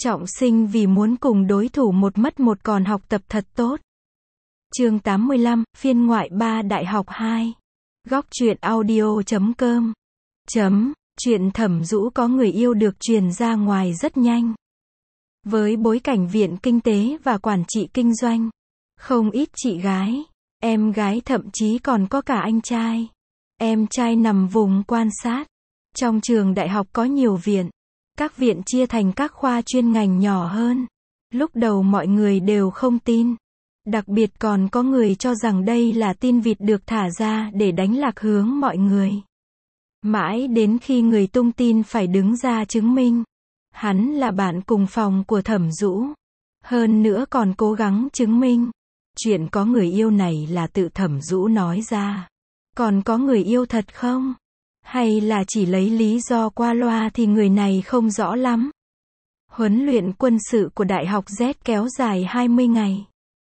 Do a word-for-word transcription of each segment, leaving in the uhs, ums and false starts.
Trọng sinh vì muốn cùng đối thủ một mất một còn học tập thật tốt. Chương tám mươi lăm, phiên ngoại ba Đại học hai. Góc truyện audio chấm com. Chấm, chuyện Thẩm Dũ có người yêu được truyền ra ngoài rất nhanh. Với bối cảnh viện kinh tế và quản trị kinh doanh, không ít chị gái, em gái thậm chí còn có cả anh trai. Em trai nằm vùng quan sát. Trong trường đại học có nhiều viện. Các viện chia thành các khoa chuyên ngành nhỏ hơn. Lúc đầu mọi người đều không tin. Đặc biệt còn có người cho rằng đây là tin vịt được thả ra để đánh lạc hướng mọi người. Mãi đến khi người tung tin phải đứng ra chứng minh. Hắn là bạn cùng phòng của Thẩm Dũ. Hơn nữa còn cố gắng chứng minh. Chuyện có người yêu này là tự Thẩm Dũ nói ra. Còn có người yêu thật không? Hay là chỉ lấy lý do qua loa thì người này không rõ lắm. Huấn luyện quân sự của Đại học Z kéo dài hai mươi ngày.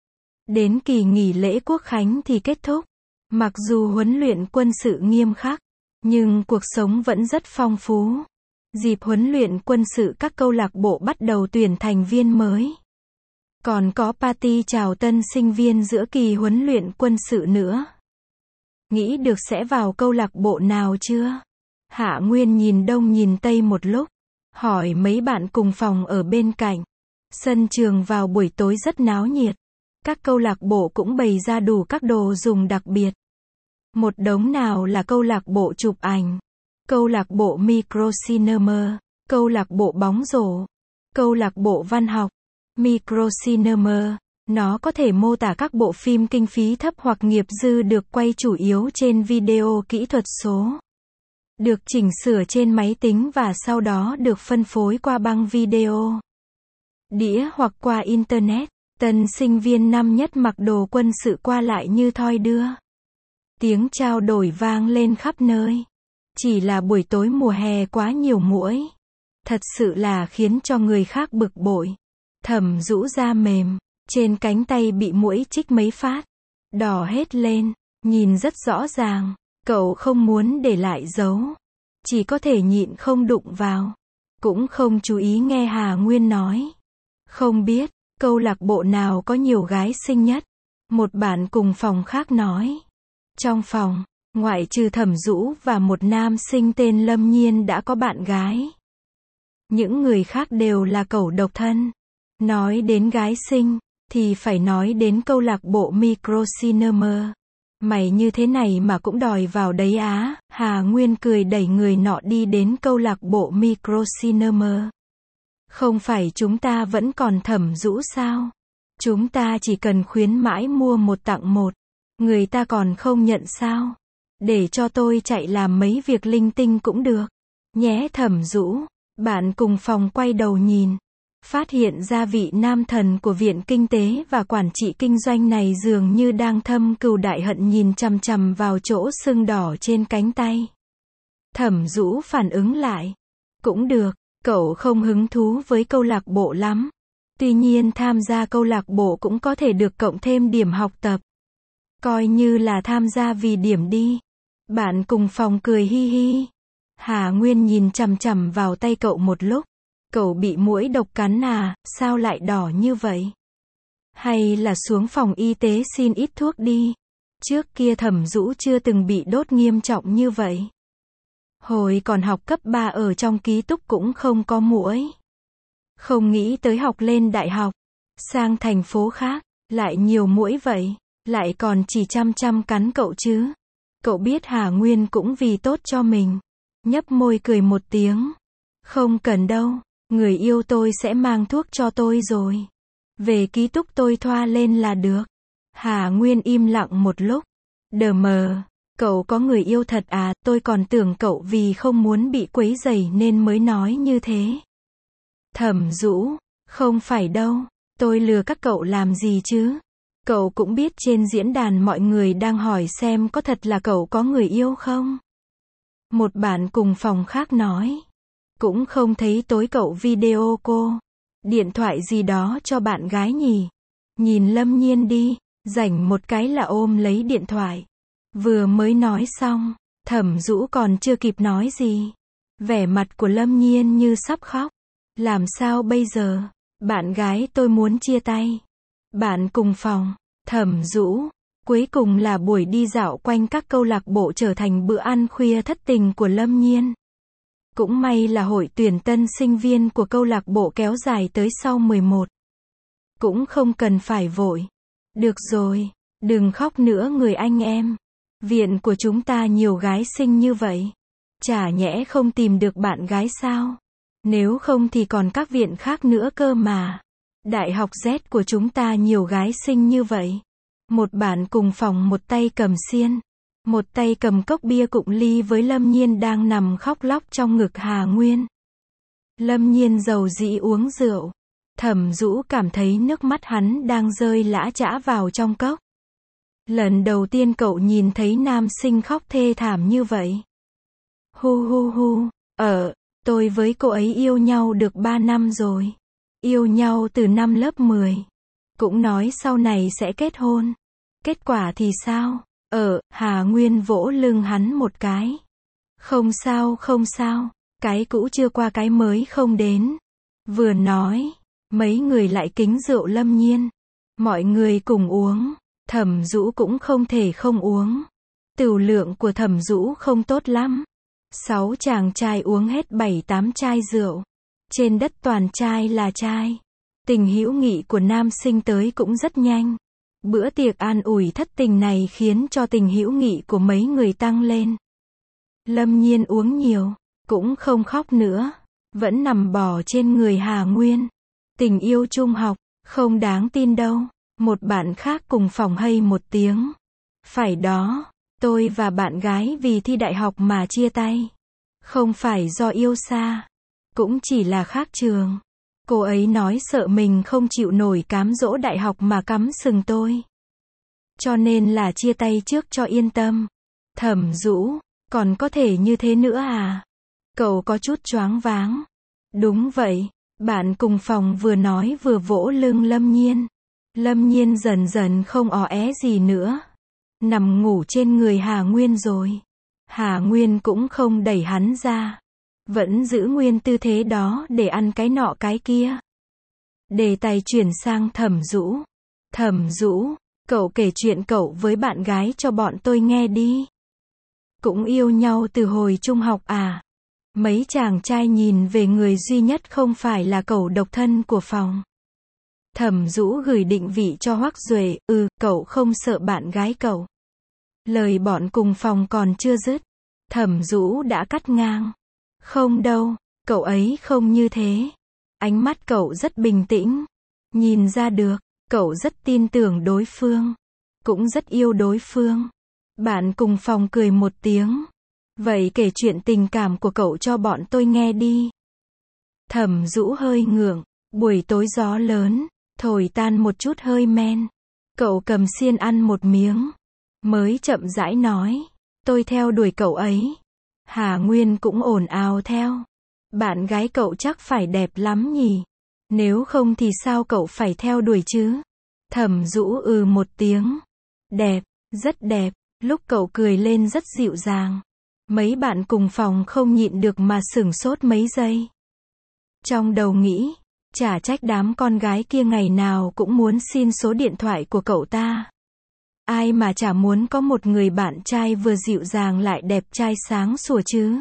Đến kỳ nghỉ lễ Quốc khánh thì kết thúc. Mặc dù huấn luyện quân sự nghiêm khắc, nhưng cuộc sống vẫn rất phong phú. Dịp huấn luyện quân sự các câu lạc bộ bắt đầu tuyển thành viên mới. Còn có party chào tân sinh viên giữa kỳ huấn luyện quân sự nữa. Nghĩ được sẽ vào câu lạc bộ nào chưa? Hạ Nguyên nhìn đông nhìn tây một lúc. Hỏi mấy bạn cùng phòng ở bên cạnh. Sân trường vào buổi tối rất náo nhiệt. Các câu lạc bộ cũng bày ra đủ các đồ dùng đặc biệt. Một đống nào là câu lạc bộ chụp ảnh. Câu lạc bộ microcinema. Câu lạc bộ bóng rổ. Câu lạc bộ văn học. Microcinema. Nó có thể mô tả các bộ phim kinh phí thấp hoặc nghiệp dư được quay chủ yếu trên video kỹ thuật số. Được chỉnh sửa trên máy tính và sau đó được phân phối qua băng video, đĩa hoặc qua Internet. Tân sinh viên năm nhất mặc đồ quân sự qua lại như thoi đưa. Tiếng trao đổi vang lên khắp nơi. Chỉ là buổi tối mùa hè quá nhiều muỗi. Thật sự là khiến cho người khác bực bội. Thẩm Dũ da mềm. Trên cánh tay bị muỗi chích mấy phát. Đỏ hết lên. Nhìn rất rõ ràng. Cậu không muốn để lại dấu. Chỉ có thể nhịn không đụng vào. Cũng không chú ý nghe Hà Nguyên nói. Không biết, câu lạc bộ nào có nhiều gái xinh nhất. Một bạn cùng phòng khác nói. Trong phòng, ngoại trừ Thẩm Dũ và một nam sinh tên Lâm Nhiên đã có bạn gái. Những người khác đều là cẩu độc thân. Nói đến gái xinh, thì phải nói đến câu lạc bộ microcinema. Mày như thế này mà cũng đòi vào đấy á. Hà Nguyên cười đẩy người nọ đi đến câu lạc bộ microcinema. Không phải chúng ta vẫn còn Thẩm Dũ sao? Chúng ta chỉ cần khuyến mãi mua một tặng một. Người ta còn không nhận sao? Để cho tôi chạy làm mấy việc linh tinh cũng được. Nhé Thẩm Dũ. Bạn cùng phòng quay đầu nhìn. Phát hiện ra vị nam thần của Viện Kinh tế và Quản trị Kinh doanh này dường như đang thâm cừu đại hận nhìn chằm chằm vào chỗ sưng đỏ trên cánh tay. Thẩm Dũ phản ứng lại. Cũng được, cậu không hứng thú với câu lạc bộ lắm. Tuy nhiên tham gia câu lạc bộ cũng có thể được cộng thêm điểm học tập. Coi như là tham gia vì điểm đi. Bạn cùng phòng cười hi hi. Hà Nguyên nhìn chằm chằm vào tay cậu một lúc. Cậu bị muỗi độc cắn à, sao lại đỏ như vậy? Hay là xuống phòng y tế xin ít thuốc đi. Trước kia Thẩm Dũ chưa từng bị đốt nghiêm trọng như vậy. Hồi còn học cấp ba ở trong ký túc cũng không có muỗi. Không nghĩ tới học lên đại học, sang thành phố khác, lại nhiều muỗi vậy, lại còn chỉ chăm chăm cắn cậu chứ. Cậu biết Hà Nguyên cũng vì tốt cho mình. Nhấp môi cười một tiếng. Không cần đâu. Người yêu tôi sẽ mang thuốc cho tôi rồi. Về ký túc tôi thoa lên là được. Hà Nguyên im lặng một lúc. Đờ mờ, cậu có người yêu thật à, tôi còn tưởng cậu vì không muốn bị quấy rầy nên mới nói như thế. Thẩm Dũ, không phải đâu, tôi lừa các cậu làm gì chứ. Cậu cũng biết trên diễn đàn mọi người đang hỏi xem có thật là cậu có người yêu không. Một bạn cùng phòng khác nói. Cũng không thấy tối cậu video cô, điện thoại gì đó cho bạn gái nhỉ. Nhìn Lâm Nhiên đi, rảnh một cái là ôm lấy điện thoại. Vừa mới nói xong, Thẩm Dũ còn chưa kịp nói gì. Vẻ mặt của Lâm Nhiên như sắp khóc. Làm sao bây giờ? Bạn gái tôi muốn chia tay. Bạn cùng phòng, Thẩm Dũ. Cuối cùng là buổi đi dạo quanh các câu lạc bộ trở thành bữa ăn khuya thất tình của Lâm Nhiên. Cũng may là hội tuyển tân sinh viên của câu lạc bộ kéo dài tới sau mười một. Cũng không cần phải vội. Được rồi, đừng khóc nữa người anh em. Viện của chúng ta nhiều gái xinh như vậy. Chả nhẽ không tìm được bạn gái sao? Nếu không thì còn các viện khác nữa cơ mà. Đại học Z của chúng ta nhiều gái xinh như vậy. Một bạn cùng phòng một tay cầm xiên, một tay cầm cốc bia cụng ly với Lâm Nhiên đang nằm khóc lóc trong ngực Hà Nguyên. Lâm Nhiên dầu dĩ uống rượu. Thẩm Dũ cảm thấy nước mắt hắn đang rơi lã chã vào trong cốc. Lần đầu tiên cậu nhìn thấy nam sinh khóc thê thảm như vậy. Hu hu hu, ờ, tôi với cô ấy yêu nhau được ba năm rồi. Yêu nhau từ năm lớp mười. Cũng nói sau này sẽ kết hôn. Kết quả thì sao? Ờ, Hà Nguyên vỗ lưng hắn một cái. Không sao không sao, cái cũ chưa qua cái mới không đến. Vừa nói, mấy người lại kính rượu Lâm Nhiên. Mọi người cùng uống, Thẩm Dũ cũng không thể không uống. Tửu lượng của Thẩm Dũ không tốt lắm. Sáu chàng trai uống hết bảy tám chai rượu. Trên đất toàn trai là trai. Tình hữu nghị của nam sinh tới cũng rất nhanh. Bữa tiệc an ủi thất tình này khiến cho tình hữu nghị của mấy người tăng lên. Lâm Nhiên uống nhiều, cũng không khóc nữa, vẫn nằm bò trên người Hà Nguyên. Tình yêu trung học, không đáng tin đâu. Một bạn khác cùng phòng hay một tiếng. Phải đó, tôi và bạn gái vì thi đại học mà chia tay. Không phải do yêu xa, cũng chỉ là khác trường. Cô ấy nói sợ mình không chịu nổi cám dỗ đại học mà cắm sừng tôi. Cho nên là chia tay trước cho yên tâm. Thẩm Dũ, còn có thể như thế nữa à? Cậu có chút choáng váng. Đúng vậy, bạn cùng phòng vừa nói vừa vỗ lưng Lâm Nhiên. Lâm Nhiên dần dần không ó é gì nữa. Nằm ngủ trên người Hà Nguyên rồi. Hà Nguyên cũng không đẩy hắn ra. Vẫn giữ nguyên tư thế đó để ăn cái nọ cái kia. Đề tài chuyển sang Thẩm Dũ. Thẩm Dũ, cậu kể chuyện cậu với bạn gái cho bọn tôi nghe đi. Cũng yêu nhau từ hồi trung học à? Mấy chàng trai nhìn về người duy nhất không phải là cậu độc thân của phòng. Thẩm Dũ gửi định vị cho Hoắc Duệ, ừ, cậu không sợ bạn gái cậu. Lời bọn cùng phòng còn chưa dứt. Thẩm Dũ đã cắt ngang. Không đâu, cậu ấy không như thế. Ánh mắt cậu rất bình tĩnh. Nhìn ra được, cậu rất tin tưởng đối phương. Cũng rất yêu đối phương. Bạn cùng phòng cười một tiếng. Vậy kể chuyện tình cảm của cậu cho bọn tôi nghe đi. Thẩm Dũ hơi ngượng. Buổi tối gió lớn, thổi tan một chút hơi men. Cậu cầm xiên ăn một miếng. Mới chậm rãi nói. Tôi theo đuổi cậu ấy. Hà Nguyên cũng ồn ào theo. Bạn gái cậu chắc phải đẹp lắm nhỉ? Nếu không thì sao cậu phải theo đuổi chứ? Thẩm Dũ ừ một tiếng. Đẹp, rất đẹp. Lúc cậu cười lên rất dịu dàng. Mấy bạn cùng phòng không nhịn được mà sửng sốt mấy giây. Trong đầu nghĩ, chả trách đám con gái kia ngày nào cũng muốn xin số điện thoại của cậu ta. Ai mà chả muốn có một người bạn trai vừa dịu dàng lại đẹp trai sáng sủa chứ.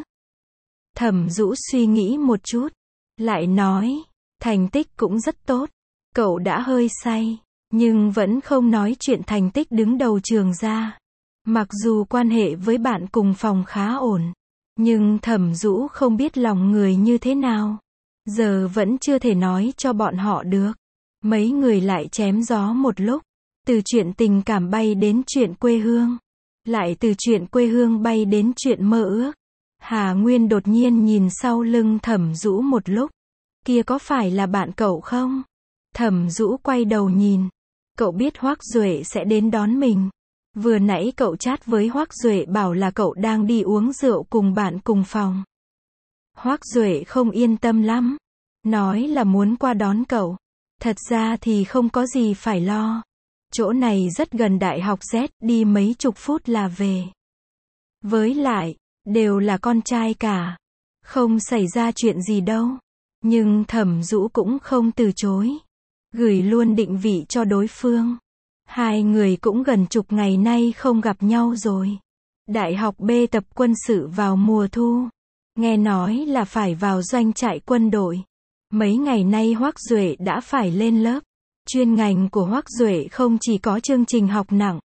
Thẩm Dũ suy nghĩ một chút, lại nói, thành tích cũng rất tốt. Cậu đã hơi say, nhưng vẫn không nói chuyện thành tích đứng đầu trường ra. Mặc dù quan hệ với bạn cùng phòng khá ổn, nhưng Thẩm Dũ không biết lòng người như thế nào. Giờ vẫn chưa thể nói cho bọn họ được. Mấy người lại chém gió một lúc. Từ chuyện tình cảm bay đến chuyện quê hương. Lại từ chuyện quê hương bay đến chuyện mơ ước. Hà Nguyên đột nhiên nhìn sau lưng Thẩm Dũ một lúc. Kia có phải là bạn cậu không? Thẩm Dũ quay đầu nhìn. Cậu biết Hoắc Duệ sẽ đến đón mình. Vừa nãy cậu chat với Hoắc Duệ bảo là cậu đang đi uống rượu cùng bạn cùng phòng. Hoắc Duệ không yên tâm lắm. Nói là muốn qua đón cậu. Thật ra thì không có gì phải lo. Chỗ này rất gần Đại học Z, đi mấy chục phút là về. Với lại, đều là con trai cả. Không xảy ra chuyện gì đâu. Nhưng Thẩm Dũ cũng không từ chối. Gửi luôn định vị cho đối phương. Hai người cũng gần chục ngày nay không gặp nhau rồi. Đại học B tập quân sự vào mùa thu. Nghe nói là phải vào doanh trại quân đội. Mấy ngày nay Hoắc Duệ đã phải lên lớp. Chuyên ngành của Hoắc Duệ không chỉ có chương trình học nặng,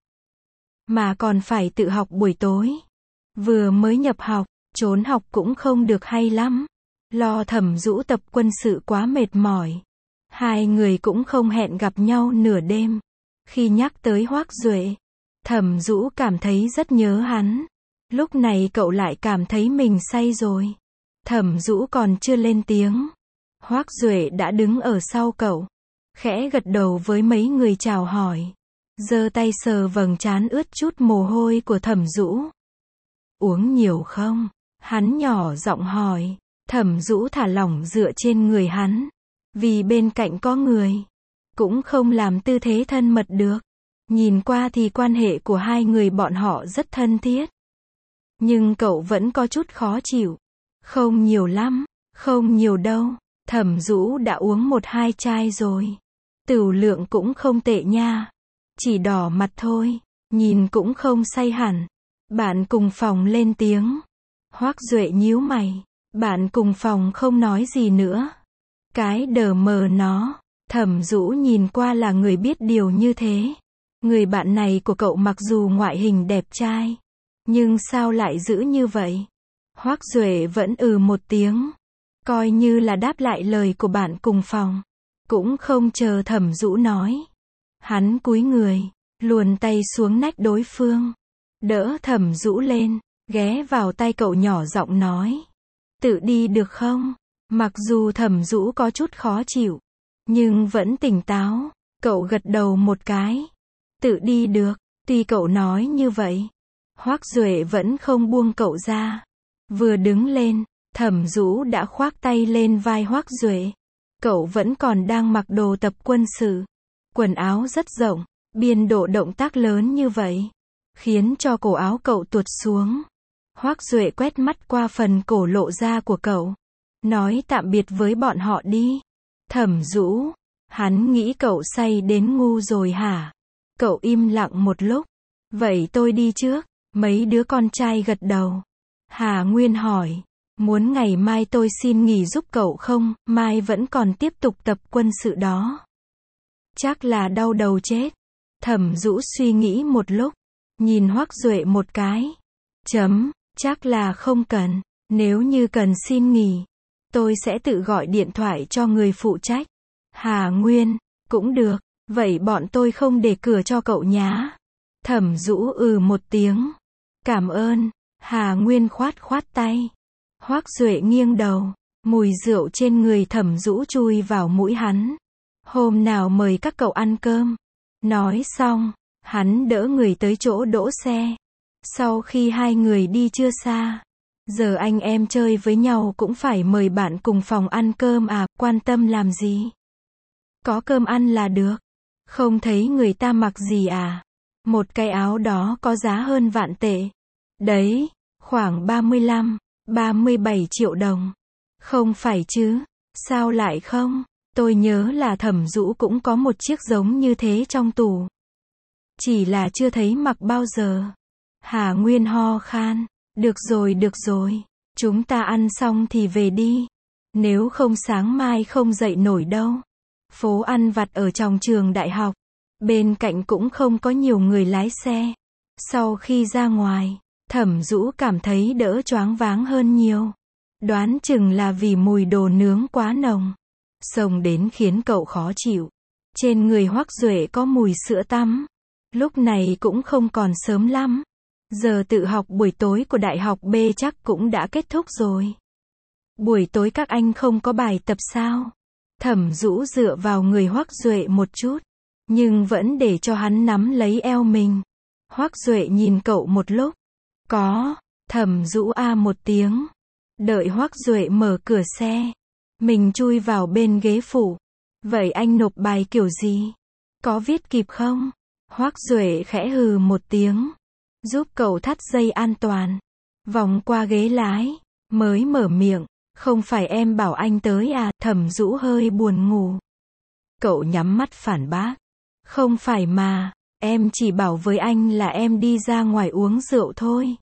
mà còn phải tự học buổi tối. Vừa mới nhập học, trốn học cũng không được hay lắm. Lo Thẩm Dũ tập quân sự quá mệt mỏi. Hai người cũng không hẹn gặp nhau nửa đêm. Khi nhắc tới Hoắc Duệ, Thẩm Dũ cảm thấy rất nhớ hắn. Lúc này cậu lại cảm thấy mình say rồi. Thẩm Dũ còn chưa lên tiếng. Hoắc Duệ đã đứng ở sau cậu. Khẽ gật đầu với mấy người chào hỏi. Giơ tay sờ vầng trán ướt chút mồ hôi của Thẩm Dũ. Uống nhiều không? Hắn nhỏ giọng hỏi. Thẩm Dũ thả lỏng dựa trên người hắn. Vì bên cạnh có người. Cũng không làm tư thế thân mật được. Nhìn qua thì quan hệ của hai người bọn họ rất thân thiết. Nhưng cậu vẫn có chút khó chịu. Không nhiều lắm. Không nhiều đâu. Thẩm Dũ đã uống một hai chai rồi. Tửu lượng cũng không tệ nha. Chỉ đỏ mặt thôi. Nhìn cũng không say hẳn. Bạn cùng phòng lên tiếng. Hoắc Duệ nhíu mày. Bạn cùng phòng không nói gì nữa. Cái đờ mờ nó. Thẩm Dũ nhìn qua là người biết điều như thế. Người bạn này của cậu mặc dù ngoại hình đẹp trai, nhưng sao lại giữ như vậy? Hoắc Duệ vẫn ừ một tiếng. Coi như là đáp lại lời của bạn cùng phòng. Cũng không chờ Thẩm Dũ nói. Hắn cúi người, luồn tay xuống nách đối phương. Đỡ Thẩm Dũ lên, ghé vào tay cậu nhỏ giọng nói. Tự đi được không? Mặc dù Thẩm Dũ có chút khó chịu, nhưng vẫn tỉnh táo. Cậu gật đầu một cái. Tự đi được. Tuy cậu nói như vậy, Hoắc Duệ vẫn không buông cậu ra. Vừa đứng lên, Thẩm Dũ đã khoác tay lên vai Hoắc Duệ. Cậu vẫn còn đang mặc đồ tập quân sự. Quần áo rất rộng, biên độ động tác lớn như vậy, khiến cho cổ áo cậu tuột xuống. Hoắc Duệ quét mắt qua phần cổ lộ ra của cậu. Nói tạm biệt với bọn họ đi. Thẩm Dũ, hắn nghĩ cậu say đến ngu rồi hả? Cậu im lặng một lúc. Vậy tôi đi trước. Mấy đứa con trai gật đầu. Hà Nguyên hỏi. Muốn ngày mai tôi xin nghỉ giúp cậu không? Mai vẫn còn tiếp tục tập quân sự đó. Chắc là đau đầu chết. Thẩm Dũ suy nghĩ một lúc. Nhìn Hoắc Duệ một cái. Chấm. Chắc là không cần. Nếu như cần xin nghỉ, tôi sẽ tự gọi điện thoại cho người phụ trách. Hà Nguyên. Cũng được. Vậy bọn tôi không để cửa cho cậu nhá. Thẩm Dũ ừ một tiếng. Cảm ơn. Hà Nguyên khoát khoát tay. Hoắc Duệ nghiêng đầu. Mùi rượu trên người Thẩm Dũ chui vào mũi hắn. Hôm nào mời các cậu ăn cơm. Nói xong, hắn đỡ người tới chỗ đỗ xe. Sau khi hai người đi chưa xa, giờ anh em chơi với nhau cũng phải mời bạn cùng phòng ăn cơm à, quan tâm làm gì? Có cơm ăn là được. Không thấy người ta mặc gì à? Một cái áo đó có giá hơn vạn tệ. Đấy, khoảng ba mươi lăm, ba mươi bảy triệu đồng. Không phải chứ? Sao lại không? Tôi nhớ là Thẩm Dũ cũng có một chiếc giống như thế trong tủ. Chỉ là chưa thấy mặc bao giờ. Hà Nguyên ho khan. Được rồi được rồi. Chúng ta ăn xong thì về đi. Nếu không sáng mai không dậy nổi đâu. Phố ăn vặt ở trong trường đại học. Bên cạnh cũng không có nhiều người lái xe. Sau khi ra ngoài, Thẩm Dũ cảm thấy đỡ choáng váng hơn nhiều. Đoán chừng là vì mùi đồ nướng quá nồng. Xông đến khiến cậu khó chịu. Trên người Hoắc Duệ có mùi sữa tắm. Lúc này cũng không còn sớm lắm. Giờ tự học buổi tối của đại học B chắc cũng đã kết thúc rồi. Buổi tối các anh không có bài tập sao? Thẩm Dũ dựa vào người Hoắc Duệ một chút, nhưng vẫn để cho hắn nắm lấy eo mình. Hoắc Duệ nhìn cậu một lúc. Có. Thẩm Dũ a một tiếng. Đợi Hoắc Duệ mở cửa xe, mình chui vào bên ghế phụ. Vậy anh nộp bài kiểu gì? Có viết kịp không? Hoắc Duệ khẽ hừ một tiếng, giúp cậu thắt dây an toàn, vòng qua ghế lái, mới mở miệng. Không phải em bảo anh tới à, Thẩm Dũ hơi buồn ngủ. Cậu nhắm mắt phản bác. Không phải mà, em chỉ bảo với anh là em đi ra ngoài uống rượu thôi.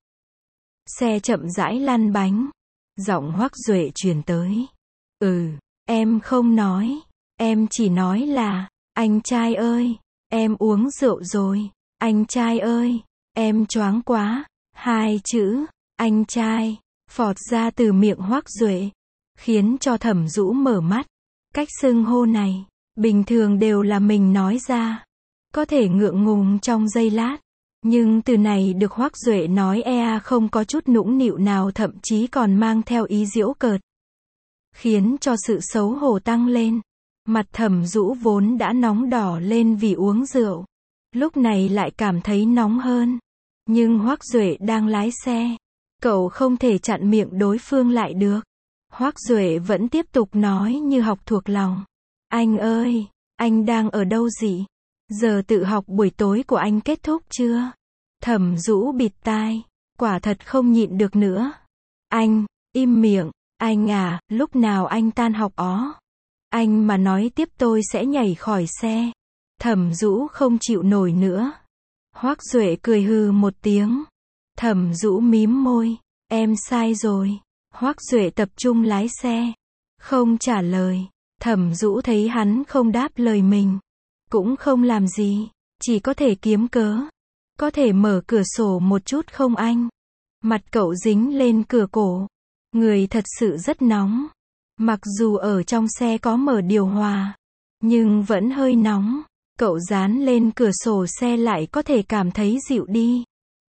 Xe chậm rãi lăn bánh. Giọng Hoắc Duệ truyền tới. Ừ, em không nói. Em chỉ nói là, anh trai ơi, em uống rượu rồi. Anh trai ơi, em choáng quá. Hai chữ, anh trai, phọt ra từ miệng Hoắc Duệ, khiến cho Thẩm Dũ mở mắt. Cách xưng hô này, bình thường đều là mình nói ra. Có thể ngượng ngùng trong giây lát. Nhưng từ này được Hoắc Duệ nói ea không có chút nũng nịu nào, thậm chí còn mang theo ý giễu cợt. Khiến cho sự xấu hổ tăng lên. Mặt Thẩm Dũ vốn đã nóng đỏ lên vì uống rượu. Lúc này lại cảm thấy nóng hơn. Nhưng Hoắc Duệ đang lái xe. Cậu không thể chặn miệng đối phương lại được. Hoắc Duệ vẫn tiếp tục nói như học thuộc lòng. Anh ơi, anh đang ở đâu gì? Giờ tự học buổi tối của anh kết thúc chưa? Thẩm Dũ bịt tai. Quả thật không nhịn được nữa. Anh, im miệng. Anh à, lúc nào anh tan học ó? Anh mà nói tiếp tôi sẽ nhảy khỏi xe. Thẩm Dũ không chịu nổi nữa. Hoắc Duệ cười hừ một tiếng. Thẩm Dũ mím môi. Em sai rồi. Hoắc Duệ tập trung lái xe. Không trả lời. Thẩm Dũ thấy hắn không đáp lời mình. Cũng không làm gì. Chỉ có thể kiếm cớ. Có thể mở cửa sổ một chút không anh? Mặt cậu dính lên cửa cổ. Người thật sự rất nóng. Mặc dù ở trong xe có mở điều hòa. Nhưng vẫn hơi nóng. Cậu dán lên cửa sổ xe lại có thể cảm thấy dịu đi.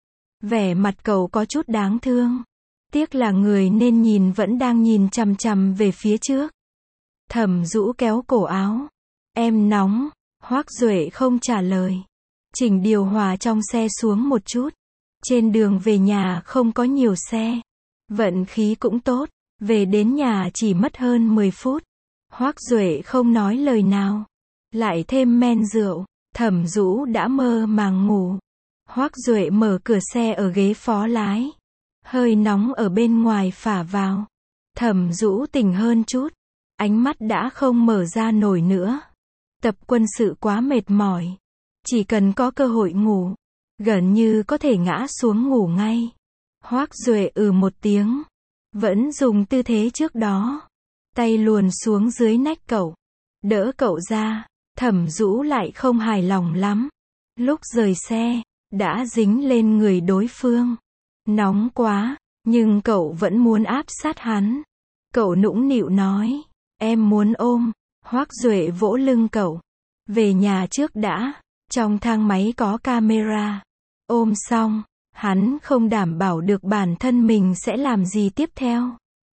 Vẻ mặt cậu có chút đáng thương. Tiếc là người nên nhìn vẫn đang nhìn chằm chằm về phía trước. Thẩm Dũ kéo cổ áo. Em nóng. Hoắc Duệ không trả lời. Chỉnh điều hòa trong xe xuống một chút. Trên đường về nhà không có nhiều xe. Vận khí cũng tốt. Về đến nhà chỉ mất hơn mười phút. Hoắc Duệ không nói lời nào. Lại thêm men rượu. Thẩm Dũ đã mơ màng ngủ. Hoắc Duệ mở cửa xe ở ghế phó lái. Hơi nóng ở bên ngoài phả vào. Thẩm Dũ tỉnh hơn chút. Ánh mắt đã không mở ra nổi nữa. Tập quân sự quá mệt mỏi. Chỉ cần có cơ hội ngủ. Gần như có thể ngã xuống ngủ ngay. Hoắc Duệ ừ một tiếng. Vẫn dùng tư thế trước đó. Tay luồn xuống dưới nách cậu. Đỡ cậu ra. Thẩm Dũ lại không hài lòng lắm. Lúc rời xe, đã dính lên người đối phương. Nóng quá, nhưng cậu vẫn muốn áp sát hắn. Cậu nũng nịu nói. Em muốn ôm. Hoắc Duệ vỗ lưng cậu. Về nhà trước đã. Trong thang máy có camera. Ôm xong, hắn không đảm bảo được bản thân mình sẽ làm gì tiếp theo.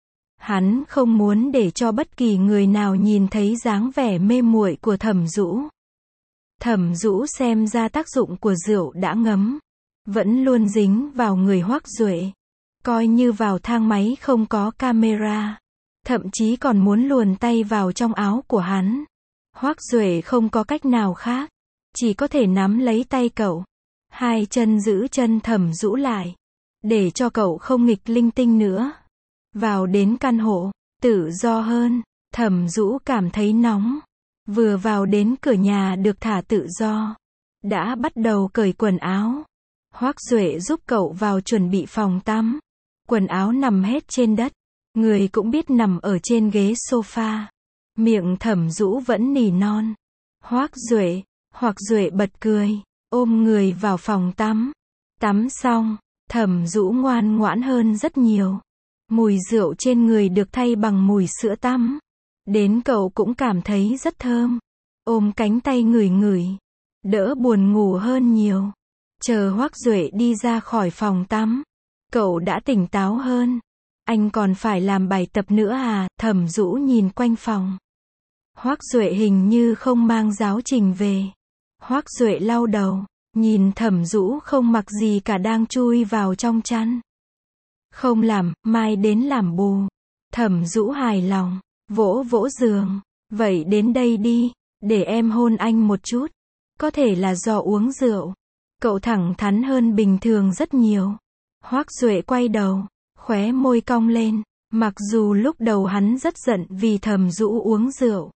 Hắn không muốn để cho bất kỳ người nào nhìn thấy dáng vẻ mê muội của Thẩm Dũ. Thẩm Dũ xem ra tác dụng của rượu đã ngấm. Vẫn luôn dính vào người Hoắc Duệ. Coi như vào thang máy không có camera. Thậm chí còn muốn luồn tay vào trong áo của hắn. Hoắc Duệ không có cách nào khác. Chỉ có thể nắm lấy tay cậu. Hai chân giữ chân Thẩm Dũ lại. Để cho cậu không nghịch linh tinh nữa. Vào đến căn hộ. Tự do hơn. Thẩm Dũ cảm thấy nóng. Vừa vào đến cửa nhà được thả tự do. Đã bắt đầu cởi quần áo. Hoắc Duệ giúp cậu vào chuẩn bị phòng tắm. Quần áo nằm hết trên đất. Người cũng biết nằm ở trên ghế sofa. Miệng Thẩm Dũ vẫn nỉ non. Hoắc Duệ. Hoắc Duệ bật cười. Ôm người vào phòng tắm. Tắm xong. Thẩm Dũ ngoan ngoãn hơn rất nhiều. Mùi rượu trên người được thay bằng mùi sữa tắm. Đến cậu cũng cảm thấy rất thơm. Ôm cánh tay ngửi ngửi. Đỡ buồn ngủ hơn nhiều. Chờ Hoắc Duệ đi ra khỏi phòng tắm. Cậu đã tỉnh táo hơn. Anh còn phải làm bài tập nữa à? Thẩm Dũ nhìn quanh phòng. Hoắc Duệ hình như không mang giáo trình về. Hoắc Duệ lau đầu. Nhìn Thẩm Dũ không mặc gì cả đang chui vào trong chăn. Không làm, mai đến làm bù. Thẩm Dũ hài lòng. Vỗ vỗ giường. Vậy đến đây đi. Để em hôn anh một chút. Có thể là do uống rượu. Cậu thẳng thắn hơn bình thường rất nhiều. Hoắc Duệ quay đầu. Khóe môi cong lên. Mặc dù lúc đầu hắn rất giận vì Thẩm Dũ uống rượu.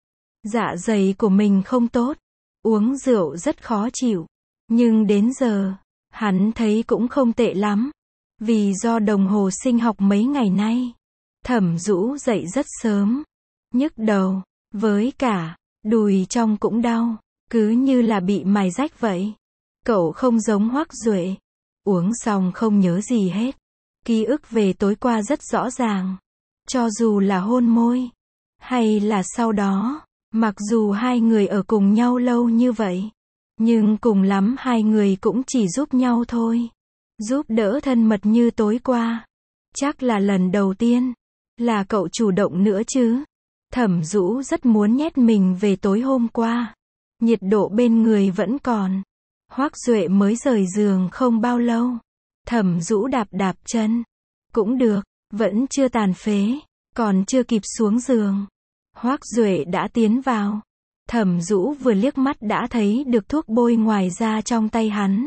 Dạ dày của mình không tốt, uống rượu rất khó chịu. Nhưng đến giờ, hắn thấy cũng không tệ lắm. Vì do đồng hồ sinh học mấy ngày nay, Thẩm Dũ dậy rất sớm, nhức đầu, với cả, đùi trong cũng đau, cứ như là bị mài rách vậy. Cậu không giống Hoắc Duệ, uống xong không nhớ gì hết. Ký ức về tối qua rất rõ ràng. Cho dù là hôn môi, hay là sau đó, mặc dù hai người ở cùng nhau lâu như vậy, nhưng cùng lắm hai người cũng chỉ giúp nhau thôi. Giúp đỡ thân mật như tối qua. Chắc là lần đầu tiên, là cậu chủ động nữa chứ. Thẩm Dũ rất muốn nhét mình về tối hôm qua. Nhiệt độ bên người vẫn còn. Hoắc Duệ mới rời giường không bao lâu. Thẩm Dũ đạp đạp chân. Cũng được, vẫn chưa tàn phế, còn chưa kịp xuống giường. Hoắc Duệ đã tiến vào. Thẩm Dũ vừa liếc mắt đã thấy được thuốc bôi ngoài da trong tay hắn.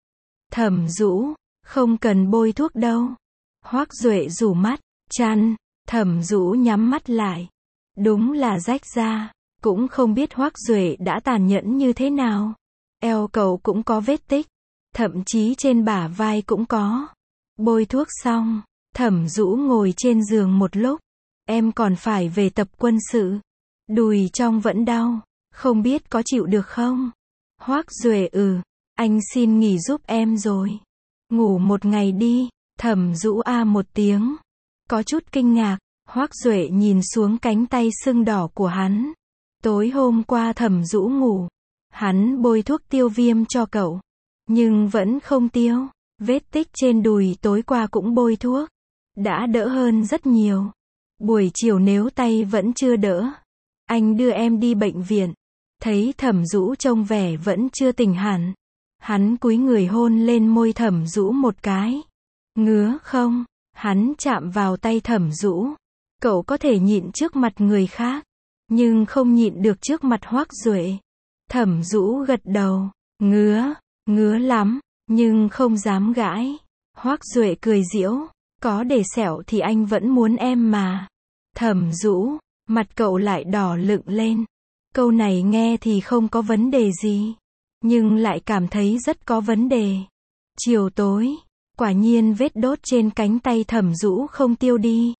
Thẩm Dũ, không cần bôi thuốc đâu. Hoắc Duệ rủ mắt, chăn. Thẩm Dũ nhắm mắt lại. Đúng là rách da. Cũng không biết Hoắc Duệ đã tàn nhẫn như thế nào. Eo cậu cũng có vết tích. Thậm chí trên bả vai cũng có. Bôi thuốc xong, Thẩm Dũ ngồi trên giường một lúc. Em còn phải về tập quân sự. Đùi trong vẫn đau. Không biết có chịu được không? Hoắc Duệ ừ. Anh xin nghỉ giúp em rồi. Ngủ một ngày đi. Thẩm Dũ a một tiếng. Có chút kinh ngạc. Hoắc Duệ nhìn xuống cánh tay sưng đỏ của hắn. Tối hôm qua Thẩm Dũ ngủ. Hắn bôi thuốc tiêu viêm cho cậu. Nhưng vẫn không tiêu. Vết tích trên đùi tối qua cũng bôi thuốc. Đã đỡ hơn rất nhiều. Buổi chiều nếu tay vẫn chưa đỡ, anh đưa em đi bệnh viện. Thấy Thẩm Dũ trông vẻ vẫn chưa tỉnh hẳn. Hắn cúi người hôn lên môi Thẩm Dũ một cái. Ngứa không? Hắn chạm vào tay Thẩm Dũ. Cậu có thể nhịn trước mặt người khác, nhưng không nhịn được trước mặt Hoắc Duệ. Thẩm Dũ gật đầu. Ngứa, ngứa lắm, nhưng không dám gãi. Hoắc Duệ cười giễu. Có để sẹo thì anh vẫn muốn em mà. Thẩm Dũ, mặt cậu lại đỏ lựng lên. Câu này nghe thì không có vấn đề gì, nhưng lại cảm thấy rất có vấn đề. Chiều tối, quả nhiên vết đốt trên cánh tay Thẩm Dũ không tiêu đi.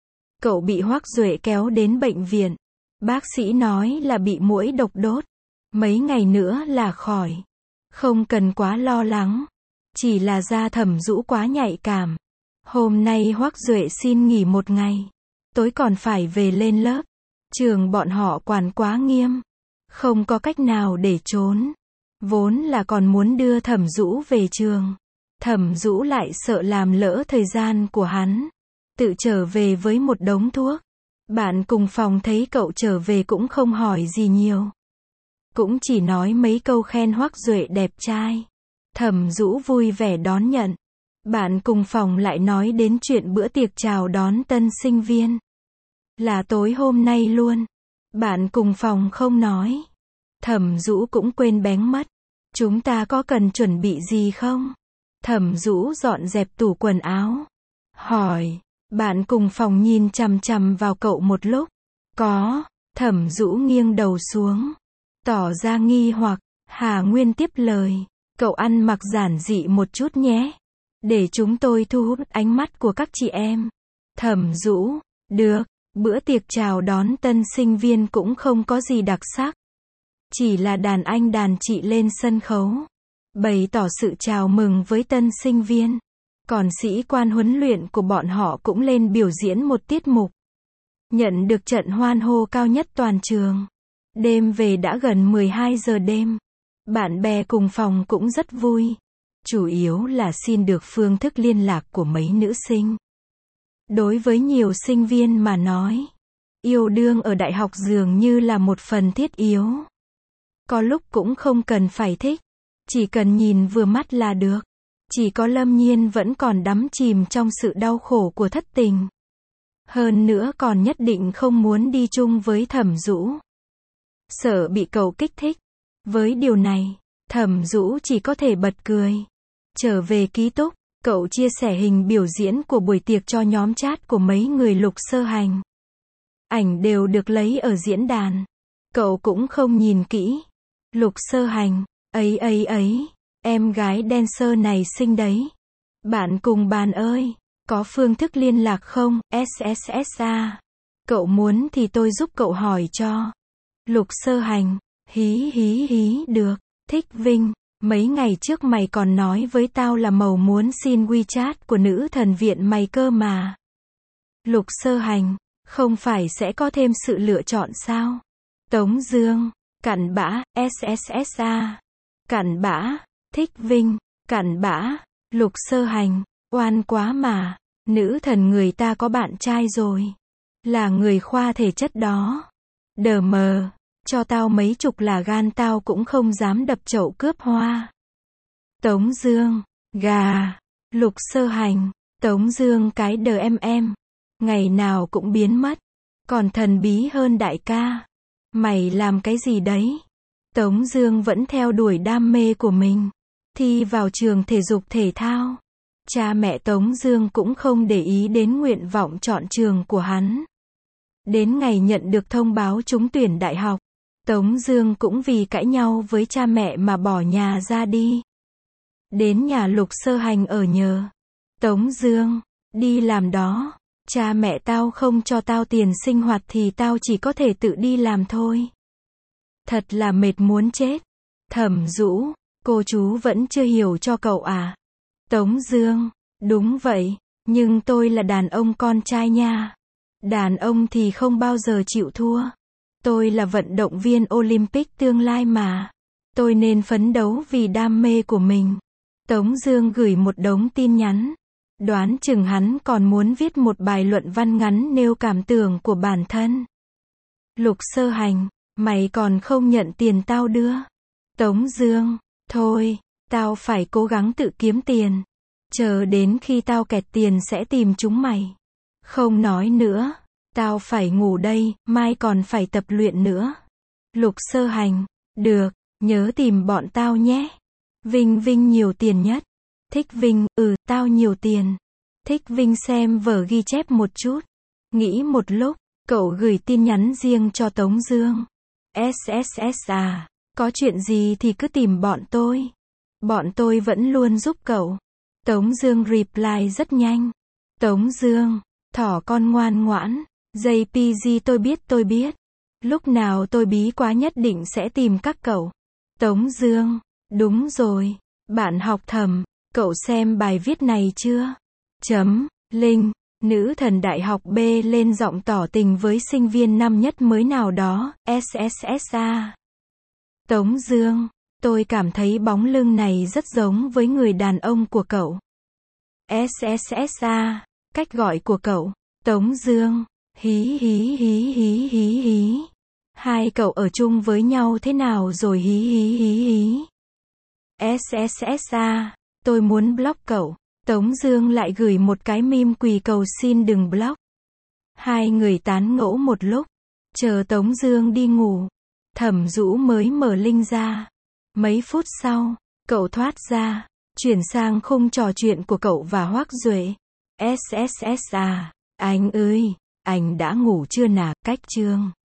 Cậu bị Hoắc Duệ kéo đến bệnh viện. Bác sĩ nói là bị muỗi độc đốt. Mấy ngày nữa là khỏi. Không cần quá lo lắng. Chỉ là da Thẩm Dũ quá nhạy cảm. Hôm nay Hoắc Duệ xin nghỉ một ngày. Tối còn phải về lên lớp. Trường bọn họ quản quá nghiêm. Không có cách nào để trốn. Vốn là còn muốn đưa Thẩm Dũ về trường. Thẩm Dũ lại sợ làm lỡ thời gian của hắn. Tự trở về với một đống thuốc. Bạn cùng phòng thấy cậu trở về cũng không hỏi gì nhiều. Cũng chỉ nói mấy câu khen Hoắc Duệ đẹp trai. Thẩm Dũ vui vẻ đón nhận. Bạn cùng phòng lại nói đến chuyện bữa tiệc chào đón tân sinh viên. Là tối hôm nay luôn. Bạn cùng phòng không nói. Thẩm Dũ cũng quên bén mất. Chúng ta có cần chuẩn bị gì không? Thẩm Dũ dọn dẹp tủ quần áo. Hỏi. Bạn cùng phòng nhìn chằm chằm vào cậu một lúc. Có. Thẩm Dũ nghiêng đầu xuống. Tỏ ra nghi hoặc. Hà Nguyên tiếp lời. Cậu ăn mặc giản dị một chút nhé. Để chúng tôi thu hút ánh mắt của các chị em. Thẩm Dũ. Được. Bữa tiệc chào đón tân sinh viên cũng không có gì đặc sắc. Chỉ là đàn anh đàn chị lên sân khấu. Bày tỏ sự chào mừng với tân sinh viên. Còn sĩ quan huấn luyện của bọn họ cũng lên biểu diễn một tiết mục. Nhận được trận hoan hô cao nhất toàn trường. Đêm về đã gần mười hai giờ đêm. Bạn bè cùng phòng cũng rất vui. Chủ yếu là xin được phương thức liên lạc của mấy nữ sinh. Đối với nhiều sinh viên mà nói, yêu đương ở đại học dường như là một phần thiết yếu. Có lúc cũng không cần phải thích, chỉ cần nhìn vừa mắt là được. Chỉ có Lâm Nhiên vẫn còn đắm chìm trong sự đau khổ của thất tình. Hơn nữa còn nhất định không muốn đi chung với Thẩm Dũ. Sợ bị cậu kích thích. Với điều này, Thẩm Dũ chỉ có thể bật cười. Trở về ký túc, Cậu chia sẻ hình biểu diễn của buổi tiệc cho nhóm chat của mấy người Lục Sơ Hành. Ảnh đều được lấy ở diễn đàn. Cậu cũng không nhìn kỹ. Lục Sơ Hành, ấy ấy ấy, em gái dancer này xinh đấy. Bạn cùng bàn ơi, có phương thức liên lạc không, ét ét ét a. Cậu muốn thì tôi giúp cậu hỏi cho. Lục Sơ Hành, hí hí hí được. Thích Vinh, mấy ngày trước mày còn nói với tao là màu muốn xin WeChat của nữ thần viện mày cơ mà. Lục Sơ Hành, không phải sẽ có thêm sự lựa chọn sao? Tống Dương, cặn bã, ét ét ét a. Cặn bã, Thích Vinh, cặn bã, Lục Sơ Hành, oan quá mà, nữ thần người ta có bạn trai rồi. Là người khoa thể chất đó. Đờ mờ, cho tao mấy chục là gan tao cũng không dám đập chậu cướp hoa. Tống Dương, gà, Lục Sơ Hành, Tống Dương cái đờ em em, ngày nào cũng biến mất, còn thần bí hơn đại ca. Mày làm cái gì đấy? Tống Dương vẫn theo đuổi đam mê của mình, thi vào trường thể dục thể thao. Cha mẹ Tống Dương cũng không để ý đến nguyện vọng chọn trường của hắn. Đến ngày nhận được thông báo trúng tuyển đại học, Tống Dương cũng vì cãi nhau với cha mẹ mà bỏ nhà ra đi. Đến nhà Lục Sơ Hành ở nhờ. Tống Dương, đi làm đó. Cha mẹ tao không cho tao tiền sinh hoạt thì tao chỉ có thể tự đi làm thôi. Thật là mệt muốn chết. Thẩm Dũ, cô chú vẫn chưa hiểu cho cậu à? Tống Dương, đúng vậy, nhưng tôi là đàn ông con trai nha. Đàn ông thì không bao giờ chịu thua. Tôi là vận động viên Olympic tương lai mà. Tôi nên phấn đấu vì đam mê của mình. Tống Dương gửi một đống tin nhắn. Đoán chừng hắn còn muốn viết một bài luận văn ngắn nêu cảm tưởng của bản thân. Lục Sơ Hành, mày còn không nhận tiền tao đưa. Tống Dương, thôi, tao phải cố gắng tự kiếm tiền. Chờ đến khi tao kẹt tiền sẽ tìm chúng mày. Không nói nữa, tao phải ngủ đây, mai còn phải tập luyện nữa. Lục Sơ Hành, được, nhớ tìm bọn tao nhé. Vinh Vinh nhiều tiền nhất. Thích Vinh, ừ, tao nhiều tiền. Thích Vinh xem vở ghi chép một chút. Nghĩ một lúc, cậu gửi tin nhắn riêng cho Tống Dương. ét ét ét à, có chuyện gì thì cứ tìm bọn tôi. Bọn tôi vẫn luôn giúp cậu. Tống Dương reply rất nhanh. Tống Dương, thỏ con ngoan ngoãn. jê pê giê tôi biết tôi biết. Lúc nào tôi bí quá nhất định sẽ tìm các cậu. Tống Dương, đúng rồi. Bạn học Thẩm, cậu xem bài viết này chưa? Chấm, Linh, nữ thần đại học B lên giọng tỏ tình với sinh viên năm nhất mới nào đó, ét ét ét a. Tống Dương, tôi cảm thấy bóng lưng này rất giống với người đàn ông của cậu. ét ét ét a, cách gọi của cậu. Tống Dương, hí hí hí hí hí hí. Hai cậu ở chung với nhau thế nào rồi hí hí hí hí. ét ét ét a, tôi muốn block cậu. Tống Dương lại gửi một cái meme quỳ cầu xin đừng block. Hai người tán ngẫu một lúc. Chờ Tống Dương đi ngủ. Thẩm Dũ mới mở link ra. Mấy phút sau, cậu thoát ra. Chuyển sang khung trò chuyện của cậu và Hoắc Duệ. ét ét ét à, anh ơi, anh đã ngủ chưa nà, cách chương.